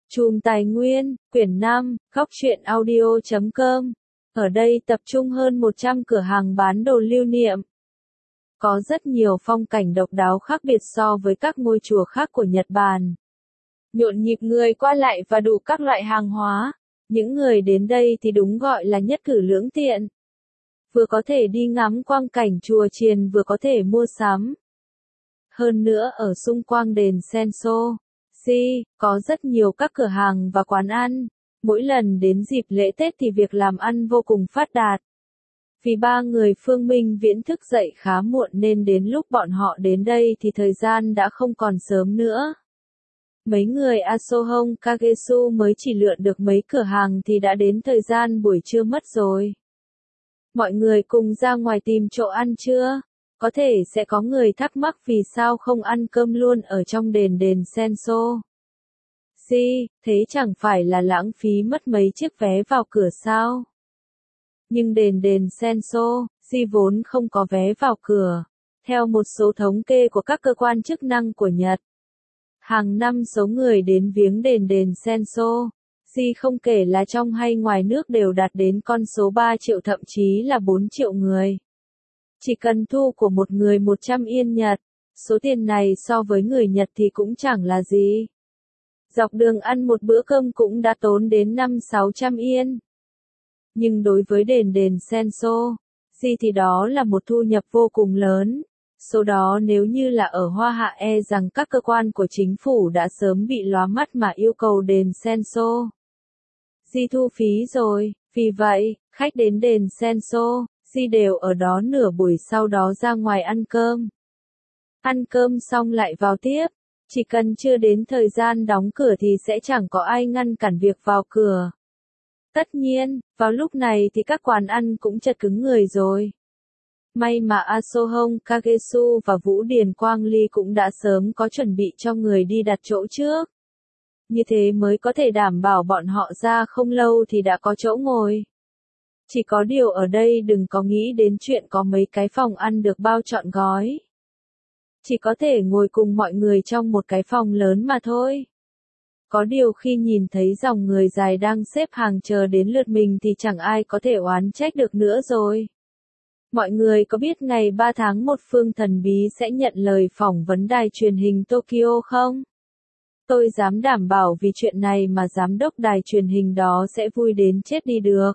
Chùm Tài nguyên, quyển 5, góc truyện audio.com. Ở đây tập trung hơn 100 cửa hàng bán đồ lưu niệm. Có rất nhiều phong cảnh độc đáo khác biệt so với các ngôi chùa khác của Nhật Bản. Nhộn nhịp người qua lại và đủ các loại hàng hóa. Những người đến đây thì đúng gọi là nhất cử lưỡng tiện. Vừa có thể đi ngắm quang cảnh chùa chiền vừa có thể mua sắm. Hơn nữa ở xung quanh đền Senso có rất nhiều các cửa hàng và quán ăn. Mỗi lần đến dịp lễ Tết thì việc làm ăn vô cùng phát đạt. Vì ba người Phương Minh Viễn thức dậy khá muộn nên đến lúc bọn họ đến đây thì thời gian đã không còn sớm nữa. Mấy người Asohong Kagesu mới chỉ lượn được mấy cửa hàng thì đã đến thời gian buổi trưa mất rồi. Mọi người cùng ra ngoài tìm chỗ ăn trưa. Có thể sẽ có người thắc mắc vì sao không ăn cơm luôn ở trong đền Senso. Thế chẳng phải là lãng phí mất mấy chiếc vé vào cửa sao? Nhưng đền Senso, vốn không có vé vào cửa. Theo một số thống kê của các cơ quan chức năng của Nhật, hàng năm số người đến viếng đền Senso, không kể là trong hay ngoài nước đều đạt đến con số 3 triệu thậm chí là 4 triệu người. Chỉ cần thu của một người 100 yên Nhật, số tiền này so với người Nhật thì cũng chẳng là gì. Dọc đường ăn một bữa cơm cũng đã tốn đến 500-600 yên. Nhưng đối với đền Senso, thì đó là một thu nhập vô cùng lớn. Số đó nếu như là ở Hoa Hạ rằng các cơ quan của chính phủ đã sớm bị lóa mắt mà yêu cầu đền Senso thu phí rồi. Vì vậy, khách đến đền Senso đều ở đó nửa buổi sau đó ra ngoài ăn cơm. Ăn cơm xong lại vào tiếp. Chỉ cần chưa đến thời gian đóng cửa thì sẽ chẳng có ai ngăn cản việc vào cửa. Tất nhiên, vào lúc này thì các quán ăn cũng chật cứng người rồi. May mà Asohong Kagesu và Vũ Điền Quang Ly cũng đã sớm có chuẩn bị cho người đi đặt chỗ trước. Như thế mới có thể đảm bảo bọn họ ra không lâu thì đã có chỗ ngồi. Chỉ có điều ở đây đừng có nghĩ đến chuyện có mấy cái phòng ăn được bao trọn gói. Chỉ có thể ngồi cùng mọi người trong một cái phòng lớn mà thôi. Có điều khi nhìn thấy dòng người dài đang xếp hàng chờ đến lượt mình thì chẳng ai có thể oán trách được nữa rồi. Mọi người có biết ngày 3 tháng 1 Phương Thần Bí sẽ nhận lời phỏng vấn đài truyền hình Tokyo không? Tôi dám đảm bảo vì chuyện này mà giám đốc đài truyền hình đó sẽ vui đến chết đi được.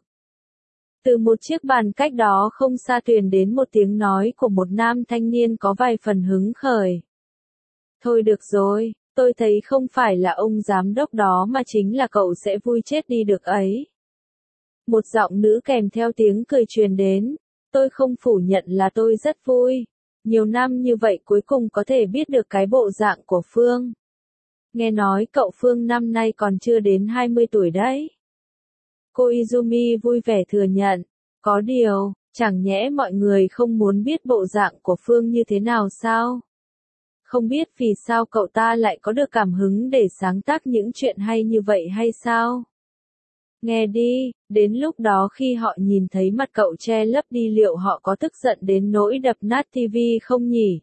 Từ một chiếc bàn cách đó không xa truyền đến một tiếng nói của một nam thanh niên có vài phần hứng khởi. Thôi được rồi, tôi thấy không phải là ông giám đốc đó mà chính là cậu sẽ vui chết đi được ấy. Một giọng nữ kèm theo tiếng cười truyền đến. Tôi không phủ nhận là tôi rất vui. Nhiều năm như vậy cuối cùng có thể biết được cái bộ dạng của Phương. Nghe nói cậu Phương năm nay còn chưa đến 20 tuổi đấy. Cô Izumi vui vẻ thừa nhận. Có điều, chẳng nhẽ mọi người không muốn biết bộ dạng của Phương như thế nào sao? Không biết vì sao cậu ta lại có được cảm hứng để sáng tác những chuyện hay như vậy hay sao? Nghe đi, đến lúc đó khi họ nhìn thấy mặt cậu che lấp đi liệu họ có tức giận đến nỗi đập nát tivi không nhỉ?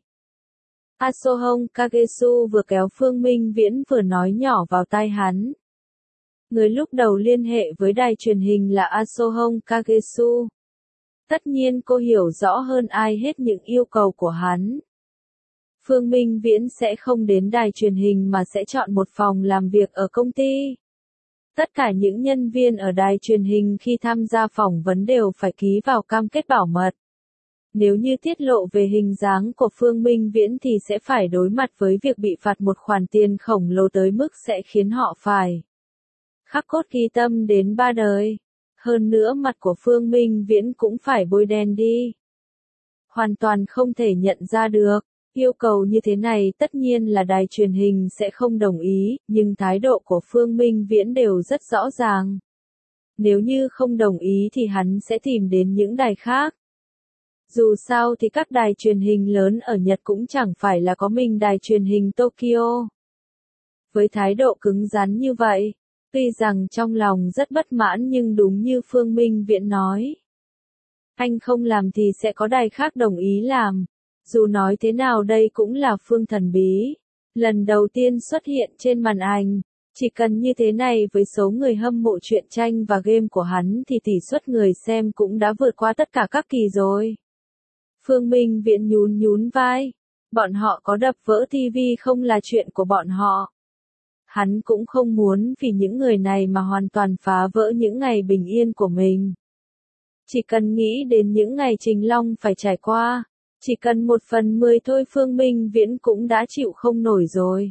Asohong Kagesu vừa kéo Phương Minh Viễn vừa nói nhỏ vào tai hắn. Người lúc đầu liên hệ với đài truyền hình là Asohong Kagesu. Tất nhiên cô hiểu rõ hơn ai hết những yêu cầu của hắn. Phương Minh Viễn sẽ không đến đài truyền hình mà sẽ chọn một phòng làm việc ở công ty. Tất cả những nhân viên ở đài truyền hình khi tham gia phỏng vấn đều phải ký vào cam kết bảo mật. Nếu như tiết lộ về hình dáng của Phương Minh Viễn thì sẽ phải đối mặt với việc bị phạt một khoản tiền khổng lồ tới mức sẽ khiến họ phải khắc cốt ghi tâm đến 3 đời. Hơn nữa mặt của Phương Minh Viễn cũng phải bôi đen đi. Hoàn toàn không thể nhận ra được. Yêu cầu như thế này tất nhiên là đài truyền hình sẽ không đồng ý, nhưng thái độ của Phương Minh Viễn đều rất rõ ràng. Nếu như không đồng ý thì hắn sẽ tìm đến những đài khác. Dù sao thì các đài truyền hình lớn ở Nhật cũng chẳng phải là có mình đài truyền hình Tokyo. Với thái độ cứng rắn như vậy, tuy rằng trong lòng rất bất mãn nhưng đúng như Phương Minh Viễn nói. Anh không làm thì sẽ có đài khác đồng ý làm. Dù nói thế nào đây cũng là Phương Thần Bí. Lần đầu tiên xuất hiện trên màn ảnh. Chỉ cần như thế này với số người hâm mộ truyện tranh và game của hắn thì tỷ suất người xem cũng đã vượt qua tất cả các kỳ rồi. Phương Minh Viễn nhún nhún vai. Bọn họ có đập vỡ tivi không là chuyện của bọn họ. Hắn cũng không muốn vì những người này mà hoàn toàn phá vỡ những ngày bình yên của mình. Chỉ cần nghĩ đến những ngày Trình Long phải trải qua, chỉ cần 1/10 thôi Phương Minh Viễn cũng đã chịu không nổi rồi.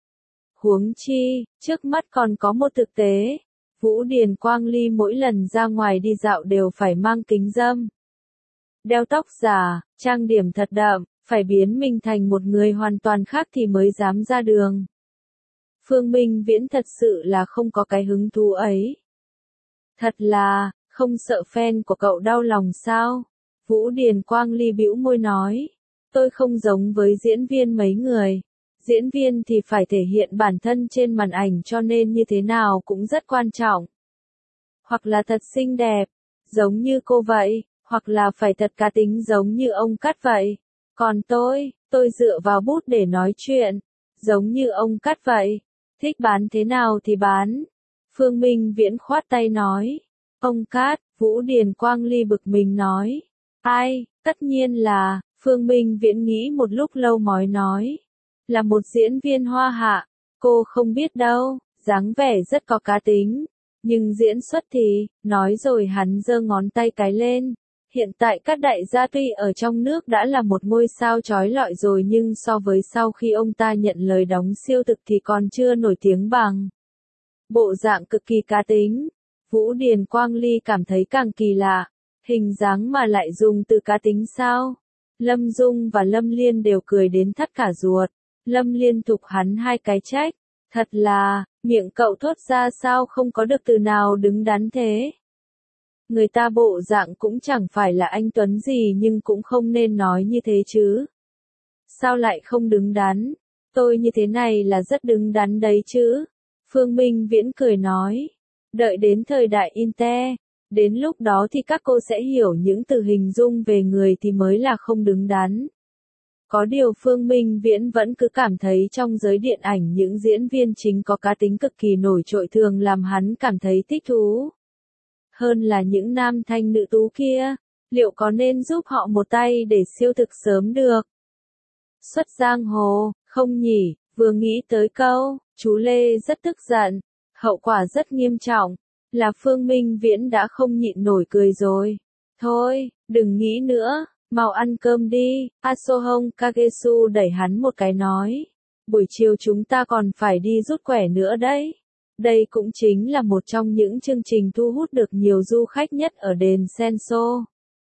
Huống chi, trước mắt còn có một thực tế. Vũ Điền Quang Ly mỗi lần ra ngoài đi dạo đều phải mang kính râm. Đeo tóc giả, trang điểm thật đậm, phải biến mình thành một người hoàn toàn khác thì mới dám ra đường. Phương Minh Viễn thật sự là không có cái hứng thú ấy. Thật là, không sợ fan của cậu đau lòng sao? Vũ Điền Quang Ly bĩu môi nói. Tôi không giống với diễn viên mấy người. Diễn viên thì phải thể hiện bản thân trên màn ảnh cho nên như thế nào cũng rất quan trọng. Hoặc là thật xinh đẹp, giống như cô vậy, hoặc là phải thật cá tính giống như ông Cát vậy. Còn tôi dựa vào bút để nói chuyện, giống như ông Cát vậy. Thích bán thế nào thì bán. Phương Minh Viễn khoát tay nói. Ông Cát, Vũ Điền Quang Ly bực mình nói. Ai, tất nhiên là, Phương Minh Viễn nghĩ một lúc lâu mới nói. Là một diễn viên hoa hạ, cô không biết đâu, dáng vẻ rất có cá tính. Nhưng diễn xuất thì, nói rồi hắn giơ ngón tay cái lên. Hiện tại các đại gia tuy ở trong nước đã là một ngôi sao chói lọi rồi nhưng so với sau khi ông ta nhận lời đóng siêu thực thì còn chưa nổi tiếng bằng. Bộ dạng cực kỳ cá tính. Vũ Điền Quang Ly cảm thấy càng kỳ lạ. Hình dáng mà lại dùng từ cá tính sao? Lâm Dung và Lâm Liên đều cười đến thắt cả ruột. Lâm Liên thục hắn hai cái trách. Thật là, miệng cậu thốt ra sao không có được từ nào đứng đắn thế. Người ta bộ dạng cũng chẳng phải là anh Tuấn gì nhưng cũng không nên nói như thế chứ. Sao lại không đứng đắn? Tôi như thế này là rất đứng đắn đấy chứ. Phương Minh Viễn cười nói. Đợi đến thời đại Inter, đến lúc đó thì các cô sẽ hiểu những từ hình dung về người thì mới là không đứng đắn. Có điều Phương Minh Viễn vẫn cứ cảm thấy trong giới điện ảnh những diễn viên chính có cá tính cực kỳ nổi trội thường làm hắn cảm thấy thích thú. Hơn là những nam thanh nữ tú kia, liệu có nên giúp họ một tay để siêu thực sớm được? Xuất giang hồ, không nhỉ, vừa nghĩ tới câu, chú Lê rất tức giận, hậu quả rất nghiêm trọng, là Phương Minh Viễn đã không nhịn nổi cười rồi. Thôi, đừng nghĩ nữa, mau ăn cơm đi, Asohong Kagesu đẩy hắn một cái nói. Buổi chiều chúng ta còn phải đi rút quẻ nữa đấy. Đây cũng chính là một trong những chương trình thu hút được nhiều du khách nhất ở đền Senso.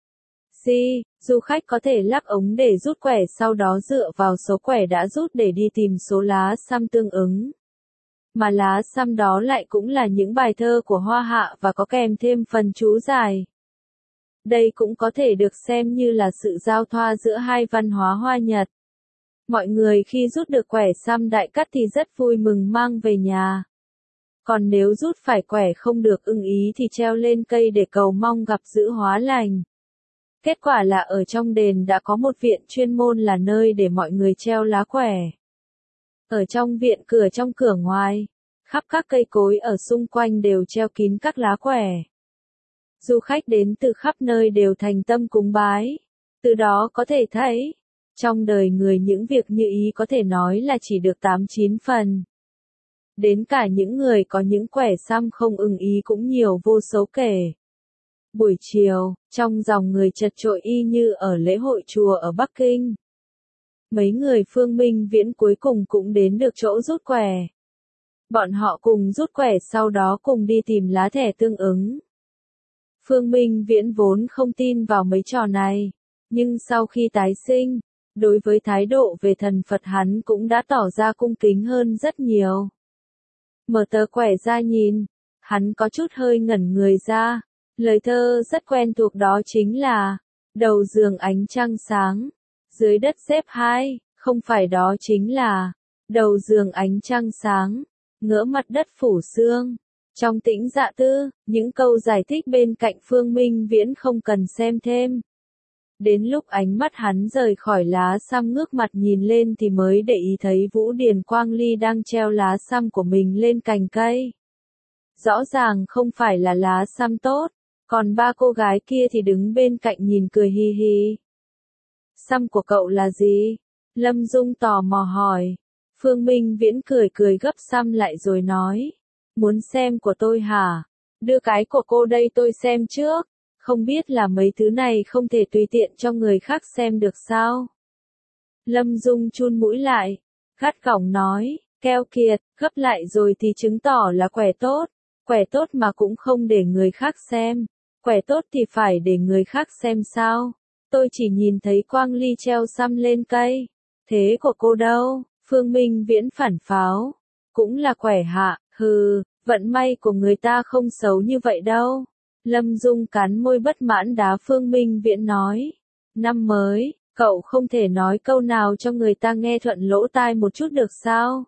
Du khách có thể lắp ống để rút quẻ sau đó dựa vào số quẻ đã rút để đi tìm số lá săm tương ứng. Mà lá săm đó lại cũng là những bài thơ của Hoa Hạ và có kèm thêm phần chú giải. Đây cũng có thể được xem như là sự giao thoa giữa hai văn hóa Hoa Nhật. Mọi người khi rút được quẻ săm đại cắt thì rất vui mừng mang về nhà. Còn nếu rút phải quẻ không được ưng ý thì treo lên cây để cầu mong gặp dữ hóa lành. Kết quả là ở trong đền đã có một viện chuyên môn là nơi để mọi người treo lá quẻ. Ở trong viện trong cửa ngoài, khắp các cây cối ở xung quanh đều treo kín các lá quẻ. Du khách đến từ khắp nơi đều thành tâm cúng bái. Từ đó có thể thấy, trong đời người những việc như ý có thể nói là chỉ được 8-9 phần. Đến cả những người có những quẻ săm không ưng ý cũng nhiều vô số kể. Buổi chiều, trong dòng người chật chội y như ở lễ hội chùa ở Bắc Kinh. Mấy người Phương Minh Viễn cuối cùng cũng đến được chỗ rút quẻ. Bọn họ cùng rút quẻ sau đó cùng đi tìm lá thẻ tương ứng. Phương Minh Viễn vốn không tin vào mấy trò này, nhưng sau khi tái sinh, đối với thái độ về thần Phật hắn cũng đã tỏ ra cung kính hơn rất nhiều. Mở tờ quẻ ra nhìn, hắn có chút hơi ngẩn người ra, lời thơ rất quen thuộc đó chính là, đầu giường ánh trăng sáng, dưới đất xếp hai, không phải đó chính là, đầu giường ánh trăng sáng, ngỡ mặt đất phủ sương. Trong Tĩnh Dạ Tư, những câu giải thích bên cạnh Phương Minh Viễn không cần xem thêm. Đến lúc ánh mắt hắn rời khỏi lá săm ngước mặt nhìn lên thì mới để ý thấy Vũ Điền Quang Ly đang treo lá săm của mình lên cành cây. Rõ ràng không phải là lá săm tốt, còn ba cô gái kia thì đứng bên cạnh nhìn cười hi hi. Săm của cậu là gì? Lâm Dung tò mò hỏi. Phương Minh Viễn cười cười gấp săm lại rồi nói. Muốn xem của tôi hả? Đưa cái của cô đây tôi xem trước. Không biết là mấy thứ này không thể tùy tiện cho người khác xem được sao? Lâm Dung chun mũi lại, gắt gỏng nói, keo kiệt, gấp lại rồi thì chứng tỏ là quẻ tốt mà cũng không để người khác xem, quẻ tốt thì phải để người khác xem sao? Tôi chỉ nhìn thấy Quang Ly treo săm lên cây, thế của cô đâu? Phương Minh Viễn phản pháo, cũng là quẻ hạ, hừ, vận may của người ta không xấu như vậy đâu. Lâm Dung cắn môi bất mãn đá Phương Minh Viễn nói. Năm mới, cậu không thể nói câu nào cho người ta nghe thuận lỗ tai một chút được sao?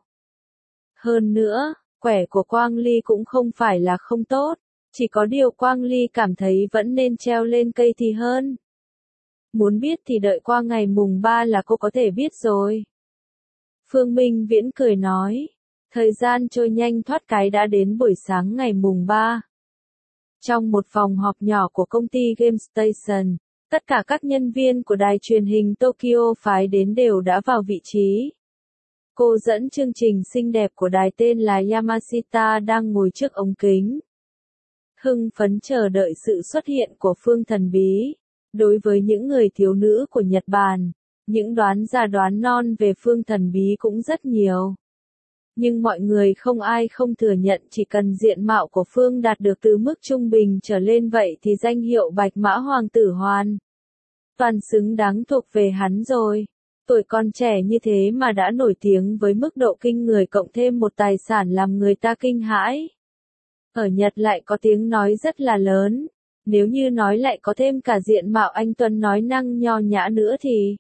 Hơn nữa, quẻ của Quang Ly cũng không phải là không tốt, chỉ có điều Quang Ly cảm thấy vẫn nên treo lên cây thì hơn. Muốn biết thì đợi qua ngày mùng 3 là cô có thể biết rồi. Phương Minh Viễn cười nói. Thời gian trôi nhanh thoát cái đã đến buổi sáng ngày mùng 3. Trong một phòng họp nhỏ của công ty Game Station, tất cả các nhân viên của đài truyền hình Tokyo phái đến đều đã vào vị trí. Cô dẫn chương trình xinh đẹp của đài tên là Yamashita đang ngồi trước ống kính. Hưng phấn chờ đợi sự xuất hiện của Phương Thần Bí. Đối với những người thiếu nữ của Nhật Bản, những đoán già đoán non về Phương Thần Bí cũng rất nhiều. Nhưng mọi người không ai không thừa nhận chỉ cần diện mạo của Phương đạt được từ mức trung bình trở lên vậy thì danh hiệu Bạch Mã Hoàng tử hoàn toàn xứng đáng thuộc về hắn rồi. Tuổi còn trẻ như thế mà đã nổi tiếng với mức độ kinh người cộng thêm một tài sản làm người ta kinh hãi. Ở Nhật lại có tiếng nói rất là lớn, nếu như nói lại có thêm cả diện mạo anh tuấn nói năng nho nhã nữa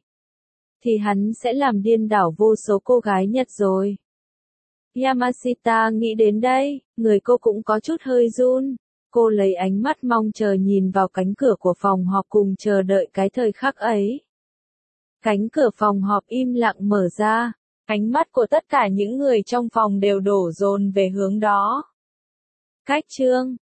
thì hắn sẽ làm điên đảo vô số cô gái Nhật rồi. Yamashita nghĩ đến đây, người cô cũng có chút hơi run. Cô lấy ánh mắt mong chờ nhìn vào cánh cửa của phòng họp cùng chờ đợi cái thời khắc ấy. Cánh cửa phòng họp im lặng mở ra, ánh mắt của tất cả những người trong phòng đều đổ dồn về hướng đó. Cách chương